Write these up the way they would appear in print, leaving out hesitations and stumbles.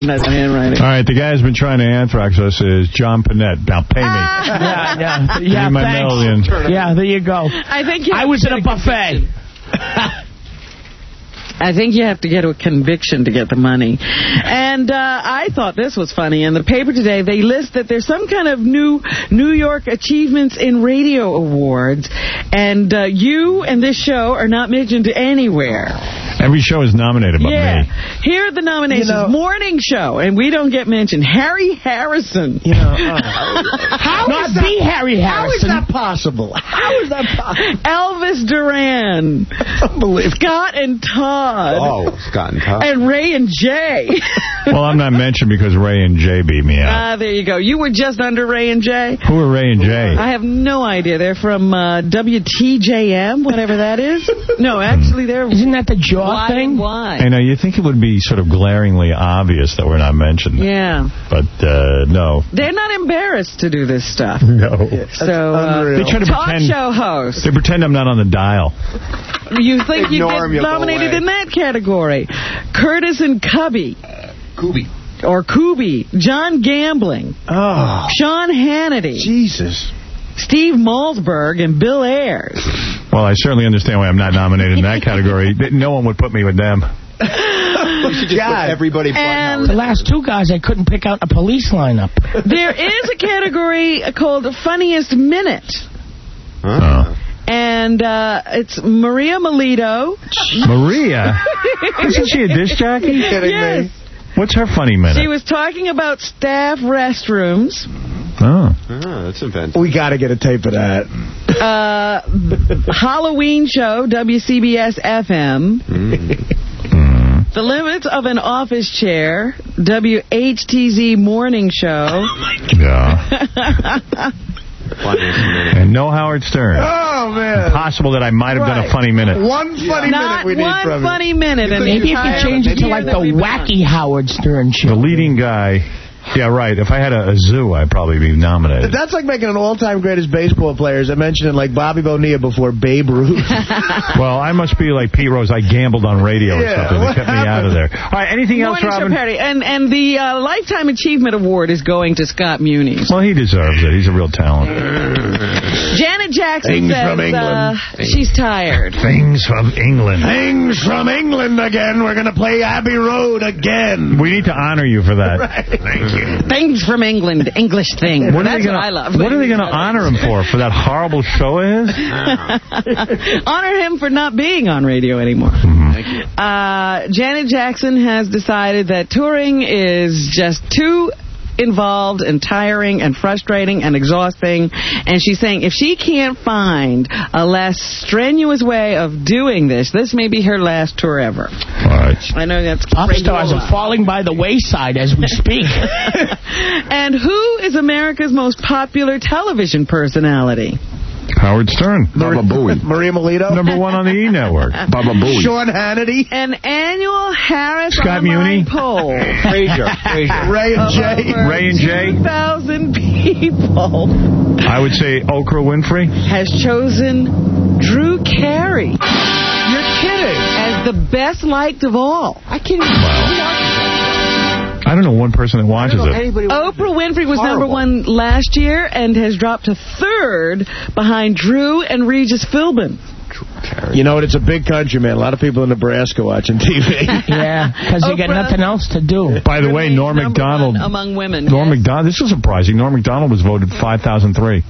That's handwriting. All right, the guy who's been trying to anthrax us is John Panette. Now pay me. Yeah, Give me my thanks. million. Yeah, there you go. I was at a buffet. I think you have to get a conviction to get the money. And I thought this was funny. In the paper today, they list that there's some kind of new New York Achievements in Radio Awards, and you and this show are not mentioned anywhere. Every show is nominated by me. Here are the nominations. Morning Show, and we don't get mentioned. Harry Harrison. Harry Harrison. How is that possible? How is that possible? Elvis Duran. Unbelievable. Scott and Todd. Oh, Scott and Todd. And Ray and Jay. Well, I'm not mentioned because Ray and Jay beat me out. There you go. You were just under Ray and Jay. Who are Ray and Jay? I have no idea. They're from WTJM, whatever that is. No, actually, they're... Isn't that the Jaw thing? Why? I know, you think it would be sort of glaringly obvious that we're not mentioned. Yeah. But, no. They're not embarrassed to do this stuff. No. So, they try to talk pretend, show host. They pretend I'm not on the dial. You think you Ignore get him, nominated in that category. Curtis and Cubby. Kubi. Or Kubi. John Gambling. Oh. Sean Hannity. Jesus. Steve Malzberg and Bill Ayers. Well, I certainly understand why I'm not nominated in that category. No one would put me with them. You should just put everybody but Howard. The last two guys, I couldn't pick out a police lineup. There is a category called Funniest Minute. And it's Maria Melito. Maria? Isn't she a disc jockey? Yes. What's her funny minute? She was talking about staff restrooms. Oh, that's inventive. We got to get a tape of that. Halloween show, WCBS FM. The Limits of an Office Chair, WHTZ Morning Show. Yeah. And no Howard Stern. Oh, man. Possible that I might have done a funny minute. One funny minute we need Not from one funny minute. Maybe if you change it to like the wacky Howard Stern show. The leading guy. Yeah, right. If I had a zoo, I'd probably be nominated. That's like making an all-time greatest baseball players. I mentioned like Bobby Bonilla before Babe Ruth. Well, I must be like Pete Rose. I gambled on radio or something. They kept me out of there. All right, anything else, Morning Robin? Show parody. And the Lifetime Achievement Award is going to Scott Muniz. Well, he deserves it. He's a real talent. Janet Jackson Things says from England. she's tired. Things from England. Things from England again. We're going to play Abbey Road again. We need to honor you for that. Right. Thank you. Things from England, English things. That's what I love. What are they going to honor him for? For that horrible show of his? Honor him for not being on radio anymore. Janet Jackson has decided that touring is just too involved and tiring and frustrating and exhausting, and she's saying if she can't find a less strenuous way of doing this may be her last tour ever. All right. I know that's Pop stars are falling by the wayside as we speak. And who is America's most popular television personality? Howard Stern. Baba Booey. Maria Melito. #1 on the E! Network. Baba Booey. Sean Hannity. An annual Harris Scott Online Muni. poll. Frazier. Ray and Jay. Ray and Jay. 2,000 people I would say Oprah Winfrey. has chosen Drew Carey You're kidding. as the best liked of all. I can't I don't know one person that watches it. Oprah Winfrey was #1 last year and has dropped to 3rd behind Drew and Regis Philbin. You know what? It's a big country, man. A lot of people in Nebraska watching TV. Yeah, because they got Oprah. nothing else to do. By the way, Norm Number Macdonald. one among women. Norm Macdonald. This is surprising. Norm Macdonald was voted 5003.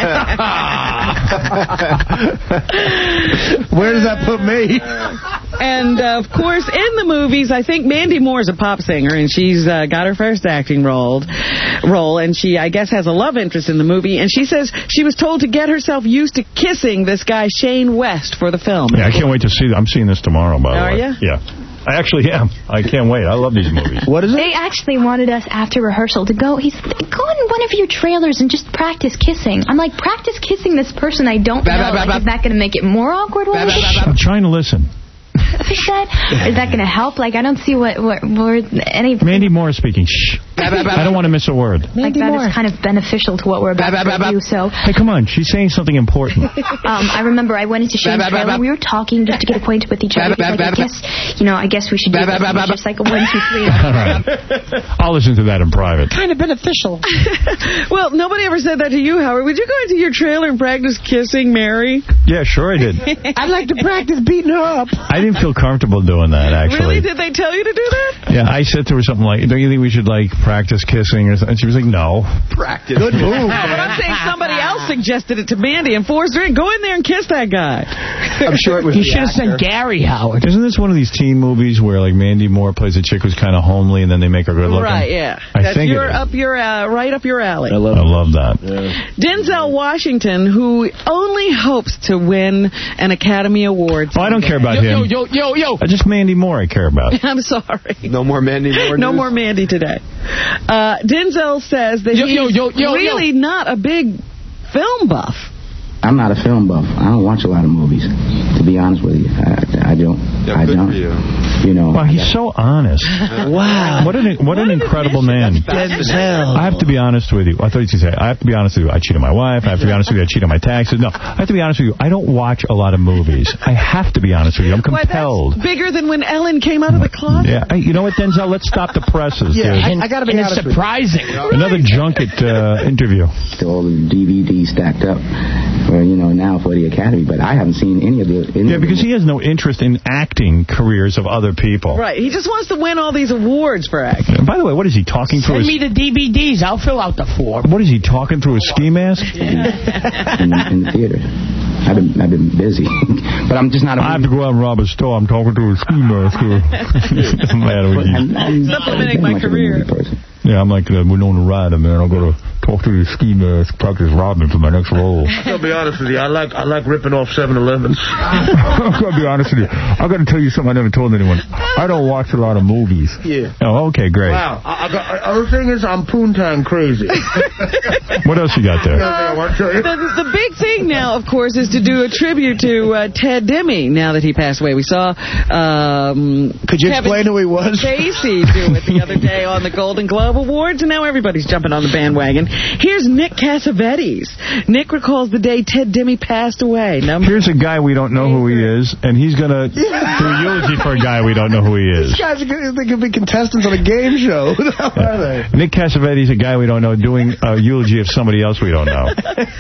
Where does that put me? And, of course, in the movies, I think Mandy Moore's a pop singer, and she's got her first acting role, and she, I guess, has a love interest in the movie. And she says she was told to get herself used to kissing this guy, Shane West, for the film. Yeah, I can't wait to see. I'm seeing this tomorrow, by the way. Are you? Yeah. I actually am. I can't wait. I love these movies. What is it? They actually wanted us after rehearsal to go. He said, go in one of your trailers and just practice kissing. I'm like, practice kissing this person I don't know. Like, is that going to make it more awkward? I'm trying to listen. fix that? Is that going to help? Like, I don't see what any... Mandy Moore speaking. Shh. I don't want to miss a word. Like, that is kind of beneficial to what we're about to do, so... Hey, come on. She's saying something important. I remember I went into Shane's trailer. We were talking just to get acquainted with each other. He's like, I guess we should do this. It was just like a 1, 2, 3. All right. I'll listen to that in private. Kind of beneficial. Well, nobody ever said that to you, Howard. Would you go into your trailer and practice kissing Mary? Yeah, sure I did. I'd like to practice beating her up. I didn't feel comfortable doing that, actually. Really? Did they tell you to do that? Yeah, I said to her something like, don't you think we should, like, practice kissing or something? And she was like, no. Practice. Good move, No, but I'm saying somebody else suggested it to Mandy and forced her in. Go in there and kiss that guy. I'm sure it was You should have sent Gary, Howard. Isn't this one of these teen movies where, like, Mandy Moore plays a chick who's kind of homely and then they make her good looking? Right, yeah. I think right up your alley. I love that. Yeah. Denzel Washington, who only hopes to win an Academy Award. Oh, I don't care about him. Yo. Just Mandy Moore I care about. I'm sorry. No more Mandy Moore No news? more Mandy today. Denzel says that he's really not a big film buff. I'm not a film buff. I don't watch a lot of movies, to be honest with you. I don't. Yeah, I good don't. for you. You know. Wow, he's so honest. Wow. What an incredible man. Denzel. I have to be honest with you. I thought you'd say, I have to be honest with you. I cheat on my wife. I have to be honest with you. I cheat on my taxes. No, I have to be honest with you. I don't watch a lot of movies. I have to be honest with you. I'm compelled. That's bigger than when Ellen came out of the closet. Yeah. Hey, you know what, Denzel? Let's stop the presses. Yeah, dude. I got to be honest with you. surprising. Another junket interview. All the DVDs stacked up, for, now for the Academy, but I haven't seen any of the. Because he has no interest in acting careers of other people. Right. He just wants to win all these awards for acting. And by the way, what is he talking through? Send me the DVDs. I'll fill out the form. What is he talking through a ski mask? in the theater. I've been busy, but I'm just not. I have to go out and rob a store. I'm talking to a ski mask. What's the matter with you? Supplementing my career. Yeah, I'm like Winona Ryder, man. I'll go to talk to the ski mask, practice robbing for my next role. I'll be honest with you. I like ripping off 7-Elevens. I've got to be honest with you. I've got to tell you something I never told anyone. I don't watch a lot of movies. Yeah. Oh, okay, great. Wow. The thing is, I'm Poontang crazy. What else you got there? The big thing now, of course, is to do a tribute to Ted Demme now that he passed away. We saw Could you explain who he was? Casey do it the other day on the Golden Globe Awards, and now everybody's jumping on the bandwagon. Here's Nick Cassavetes. Nick recalls the day Ted Demme passed away. Here's a guy we don't know who he is, and he's going to do a eulogy for a guy we don't know who he is. These guys they could be contestants on a game show. Who the hell are they? Nick Cassavetes, a guy we don't know, doing a eulogy of somebody else we don't know.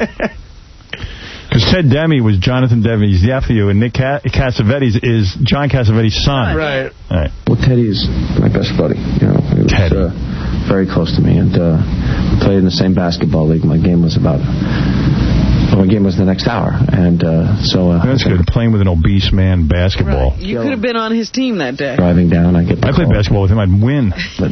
Because Ted Demme was Jonathan Demme's nephew, and Nick Cassavetes is John Cassavetes' son. Right. Well, Teddy is my best buddy. He was very close to me, and we played in the same basketball league. My game was the next hour, and so that's good. Playing with an obese man basketball. Right. You could have been on his team that day. Driving down, I played basketball with him. I'd win. But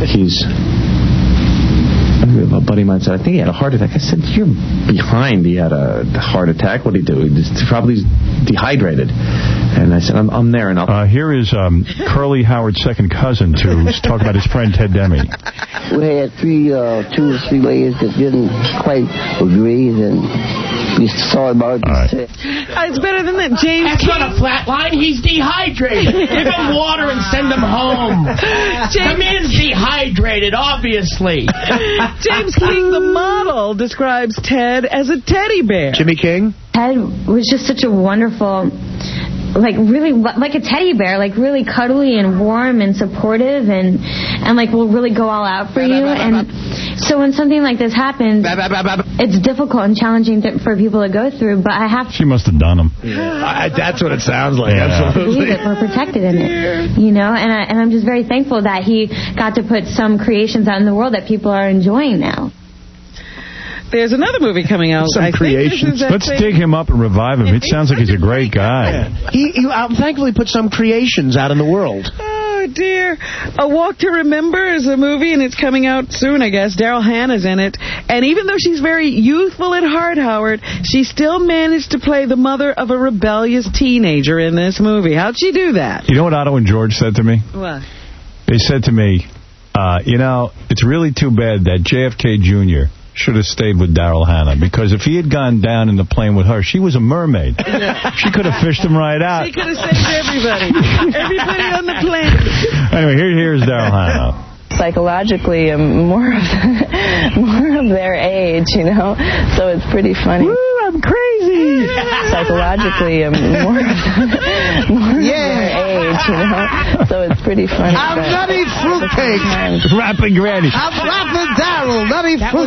a buddy of mine said, I think he had a heart attack. I said, you're behind. He had a heart attack. What did he do? He's probably dehydrated. And I said, I'm there. And here is Curly Howard's second cousin to talk about his friend Ted Demme. We had 2 or 3 ways that didn't quite agree, and we saw about it. It's better than that. James That's King. not a flat line. He's dehydrated. Give him water and send him home. The man's dehydrated, obviously. James King, the model, describes Ted as a teddy bear. Jimmy King? Ted was just such a wonderful, really like a teddy bear, really cuddly and warm and supportive and will really go all out for you. And so when something like this happens, it's difficult and challenging for people to go through, but I have to. She must have done him. Yeah. That's what it sounds like. Yeah. Absolutely. Believe it, we're protected in it, and I'm just very thankful that he got to put some creations out in the world that people are enjoying now. There's another movie coming out. Some creations. Let's dig him up and revive him. It sounds like he's a great guy. Yeah. He thankfully put some creations out in the world. Oh, dear. A Walk to Remember is a movie, and it's coming out soon, I guess. Daryl Hannah's in it. And even though she's very youthful at heart, Howard, she still managed to play the mother of a rebellious teenager in this movie. How'd she do that? You know what Otto and George said to me? What? They said to me, it's really too bad that JFK Jr. should have stayed with Daryl Hannah, because if he had gone down in the plane with her, she was a mermaid. Yeah. She could have fished him right out. She could have saved everybody. Everybody on the plane. Anyway, here's Daryl Hannah. Psychologically, more of their age, you know, so it's pretty funny. Woo, I'm crazy. Psychologically, more of their age, you know, so it's pretty funny. I'm nutty fruitcake. Rapping Granny. I'm rapping Daryl, nutty fruitcake.